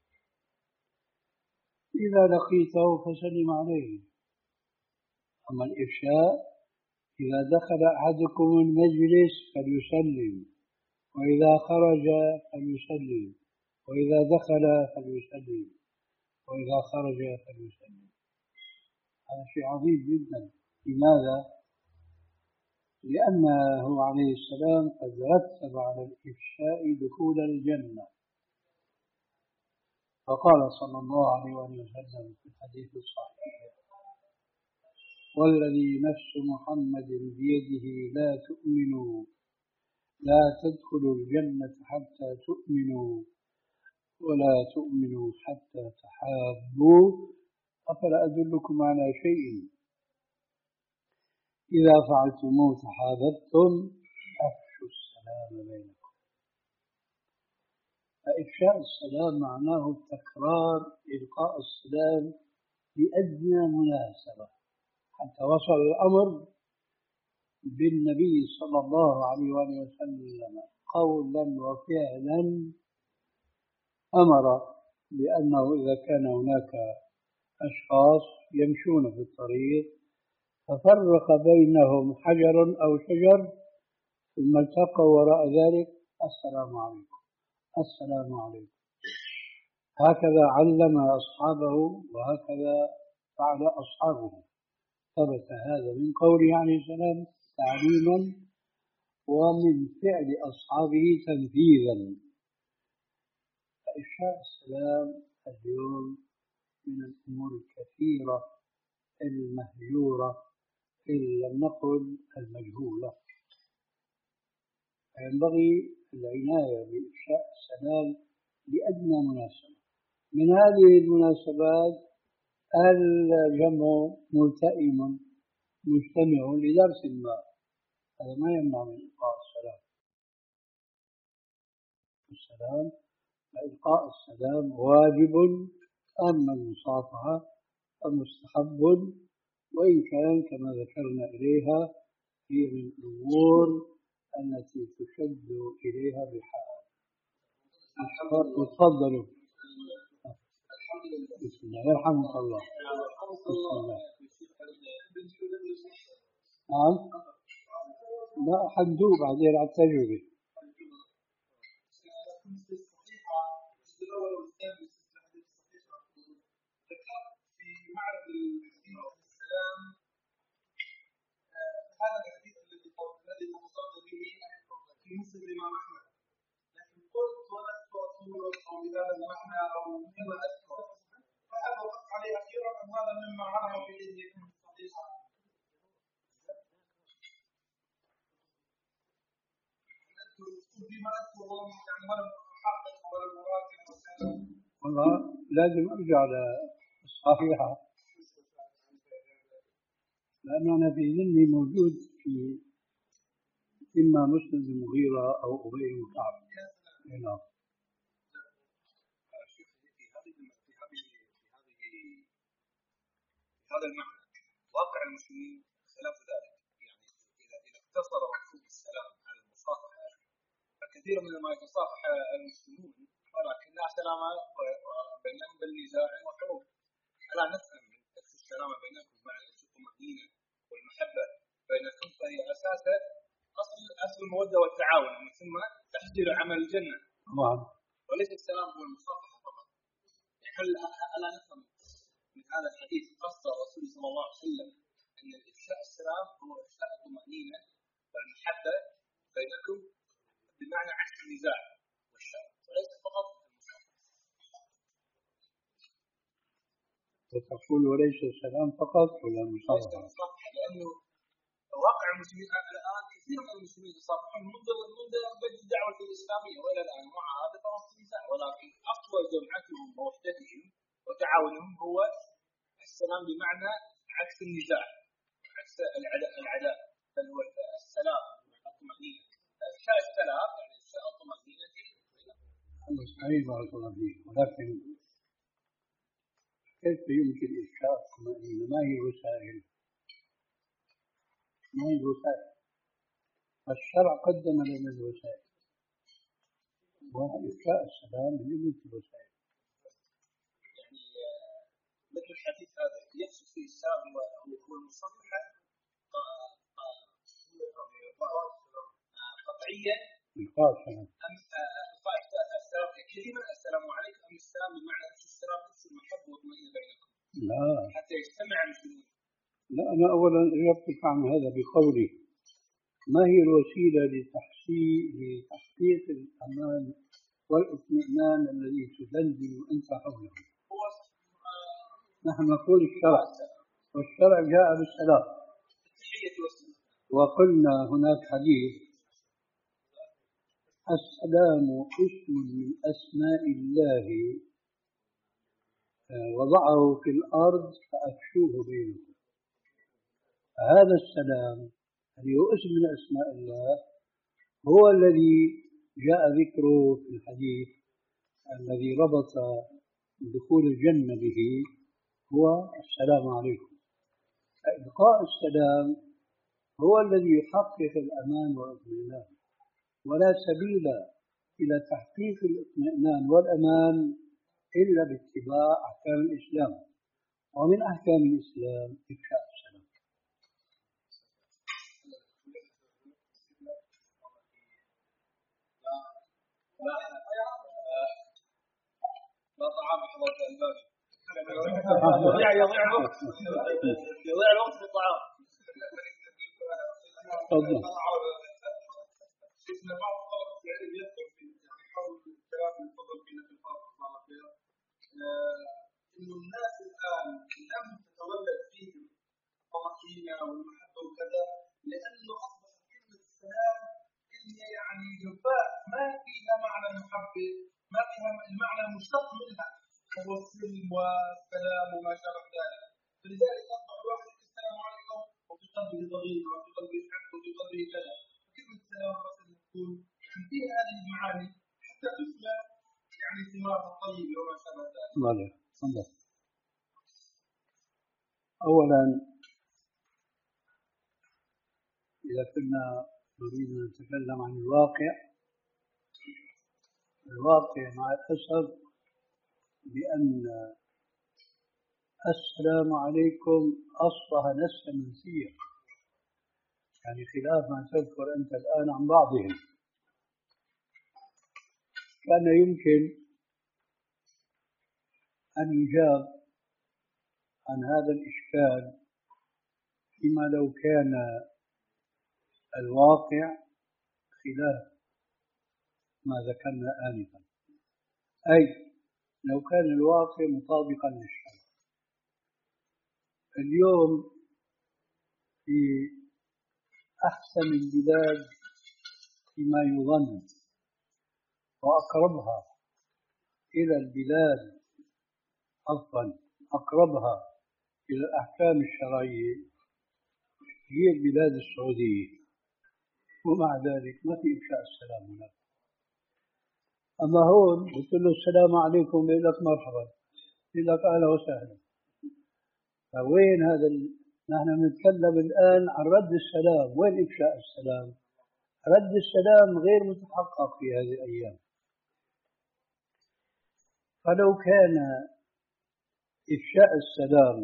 إذا لقيته فسلم عليه، أما الإفشاء إذا دخل أحدكم المجلس فليسلم، وإذا خرج فليسلم، وإذا دخل فليسلم، وإذا خرج فليسلم. هذا شيء عظيم جدا. لماذا؟ لأنه عليه السلام قد رتب على الإفشاء دخول الجنة، فقال صلى الله عليه وسلم في الحديث الصحيح: والذي نفس محمد بيده لا تؤمنوا لا تدخلوا الجنة حتى تؤمنوا ولا تؤمنوا حتى تحابوا، أفلا أدلكم على شيء إذا فعلتموه تحاببتم السلام بينكم. فإفشاء السلام معناه تكرار إلقاء السلام بأدنى مناسبة، حتى وصل الأمر بالنبي صلى الله عليه وآله وسلم قولا وفعلا أمر بأنه إذا كان هناك أشخاص يمشون في الطريق ففرق بينهم حجر أو شجر ثم التقوا وراء ذلك السلام عليكم السلام عليكم، هكذا علم أصحابه وهكذا فعل أصحابه. ثبت هذا من قوله عليه السلام تعليما ومن فعل أصحابه تنفيذا. فإفشاء السلام اليوم من الأمور الكثيرة المهجورة إن لم نقل المجهولة، فينبغي العناية بإفشاء السلام بأدنى مناسبة. من هذه المناسبات الجمع ملتئم مجتمع لدرس ما، هذا ما يمنع من إلقاء السلام. السلام إلقاء السلام واجب، أما المصافحة فمستحب، وإن كان كما ذكرنا إليها هي من الأمور التي تشد إليها بحال. تفضلوا. بسم الله يرحمك الله. بسم الله. نعم. لا حندوب بعدين على التجربة. في معرض السلام هذا الحديث الذي الذي مصدر به في مسلم الإمام أحمد، لكن قلت ولست أصول أو بهذا المعنى أو مما أذكر، فهذا وقفت عليه أخيرا أن هذا مما عرف به أن يكون صحيحا. فيما أذكر يعني ولا محقق ولا مراجع. والله لازم أرجع للصحيحة، لأنه أنا في ذهني موجود في إما مسند المغيرة أو أبي بن كعب. نعم. هذا المعنى واقع المسلمين خلاف ذلك، يعني إذا إذا اقتصر مفهوم السلام على المصافحة فكثير من ما يتصافح المسلمون ولكن لا سلام بينهم بالنزاع وحروب. ألا نفهم من نفس السلام بينكم مع نفس الطمأنينة والمحبة بينكم فهي أساس أصل أصل المودة والتعاون، ومن ثم تحضير عمل الجنة. نعم. وليس السلام هو المصافحة فقط. هل ألا نفهم من هذا الحديث قصد الرسول صلى الله عليه وسلم أن إفشاء السلام هو إفشاء الطمأنينة والمحبة بينكم بمعنى عكس النزاع والشر، وليس فقط المصافحة. وتقول وليس السلام فقط ولا المصافحة؟ لأنه واقع المسلمين الآن كثير من المسلمين يصافحون منذ منذ بدء الدعوة الإسلامية وإلى الآن مع هذا فقط النزاع، ولكن أقوى جمعتهم ووحدتهم وتعاونهم هو السلام بمعنى عكس النزاع، عكس العداء العداء بل هو السلام الطمأنينة. إفشاء السلام يعني إفشاء الطمأنينة. هذا صحيح بارك الله فيك، ولكن كيف يمكن إفشاء الطمأنينة؟ ما هي الوسائل؟ ما هي الوسائل؟ الشرع قدم لنا الوسائل، وإفشاء السلام هي مثل الوسائل. يعني مثل الحديث هذا يقصد فيه السلام هو المصافحة قطعيا إلقاء السلام أم إلقاء السلام كلمة السلام عليكم، أم السلام بمعنى نفس السلام نفس المحبة والطمأنينة بينكم؟ لا حتى يجتمع المسلمون. لا، أنا أولا أجبتك عن هذا بقولي ما هي الوسيلة لتحقيق الأمان والاطمئنان الذي تدندن أنت حوله؟ نحن نقول الشرع، والشرع جاء بالسلام، وقلنا هناك حديث السلام اسم من أسماء الله وضعه في الأرض فأفشوه بينكم. هذا السلام الذي هو اسم من أسماء الله هو الذي جاء ذكره في الحديث الذي ربط دخول الجنة به هو السلام عليكم. إبقاء السلام هو الذي يحقق الأمان والاطمئنان، ولا سبيل إلى تحقيق الاطمئنان والأمان إلا باتباع أحكام الإسلام، ومن أحكام الإسلام إفشاء السلام. لا طعام حضرة الباب يضيع يضيع الوقت يضيع الوقت في الطعام. تفضل. شفنا بعض طلبة العلم يذكر في حول الكلام المفضل فينا في الفرق الله خير إنه الناس الآن لم تتولد فيهم الطمأنينة والمحبة وكذا، لأنه أصبحت كلمة السلام كلمة يعني جفاء ما فيها معنى محبة، ما فيها المعنى المشتق منها هو السلم والسلام وما شابه ذلك. فلذلك أصبح الواحد السلام عليكم وفي قلبه ضغينة وفي قلبه حب وفي قلبه كذا. كلمة السلام بس تكون فيها هذه المعاني حتى تسمى يعني ثمار الطيب وما شابه ذلك. أولا إذا كنا نريد أن نتكلم عن الواقع، الواقع مع الأسف بأن السلام عليكم أصبح نسخا منسيا، يعني خلاف ما تذكر أنت الآن عن بعضهم. كان يمكن أن يجاب عن هذا الإشكال فيما لو كان الواقع خلاف ما ذكرنا آنفا، أي لو كان الواقع مطابقا للشرع. اليوم في أحسن البلاد فيما يظن وأقربها إلى البلاد عفوا أقربها إلى الأحكام الشرعية هي البلاد السعودية، ومع ذلك ما في إفشاء السلام هناك. أما هون قلت له السلام عليكم يقول لك مرحبا، يقول لك أهلا وسهلا. فوين هذا ال... نحن نتكلم الآن عن رد السلام، وين إفشاء السلام؟ رد السلام غير متحقق في هذه الأيام. فلو كان إفشاء السلام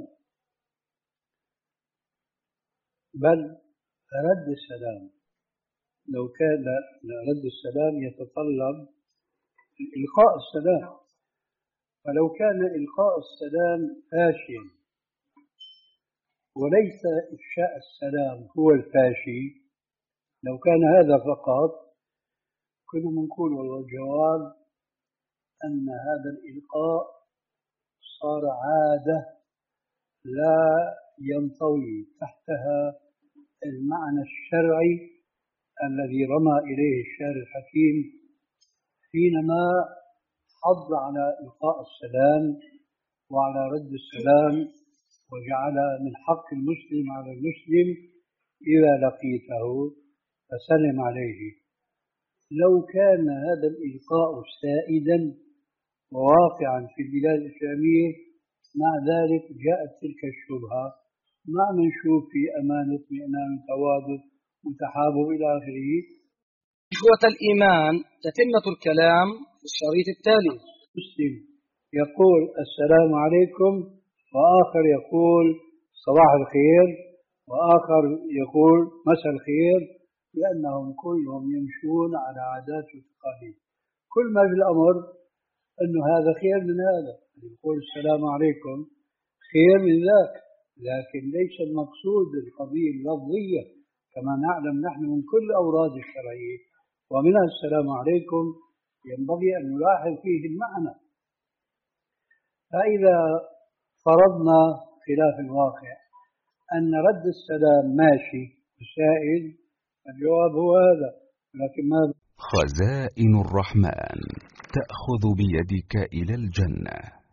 بل رد السلام لو كان رد السلام يتطلب إلقاء السلام، فلو كان إلقاء السلام فاشيا وليس إفشاء السلام هو الفاشي، لو كان هذا فقط كنا نقول والله الجواب أن هذا الإلقاء صار عادة لا ينطوي تحتها المعنى الشرعي الذي رمى إليه الشارع الحكيم حينما حض على إلقاء السلام وعلى رد السلام، وجعل من حق المسلم على المسلم إذا لقيته فسلم عليه. لو كان هذا الإلقاء سائدا وواقعا في البلاد الإسلامية، مع ذلك جاءت تلك الشبهة ما منشوف في أمان اطمئنان توادد وتحابب إلى آخره. إخوة الإيمان، تتمة الكلام في الشريط التالي. مسلم يقول السلام عليكم، وآخر يقول صباح الخير، وآخر يقول مساء الخير، لأنهم كلهم يمشون على عادات وتقاليد. كل ما في الأمر أنه هذا خير من هذا، يقول السلام عليكم خير من ذاك، لكن ليس المقصود القضية اللفظية كما نعلم نحن من كل أوراد الشرعية، ومنها السلام عليكم ينبغي أن نلاحظ فيه المعنى. فإذا فرضنا خلاف الواقع أن رد السلام ماشي سائل، الجواب هو هذا، لكن ما خزائن الرحمن تأخذ بيدك إلى الجنة.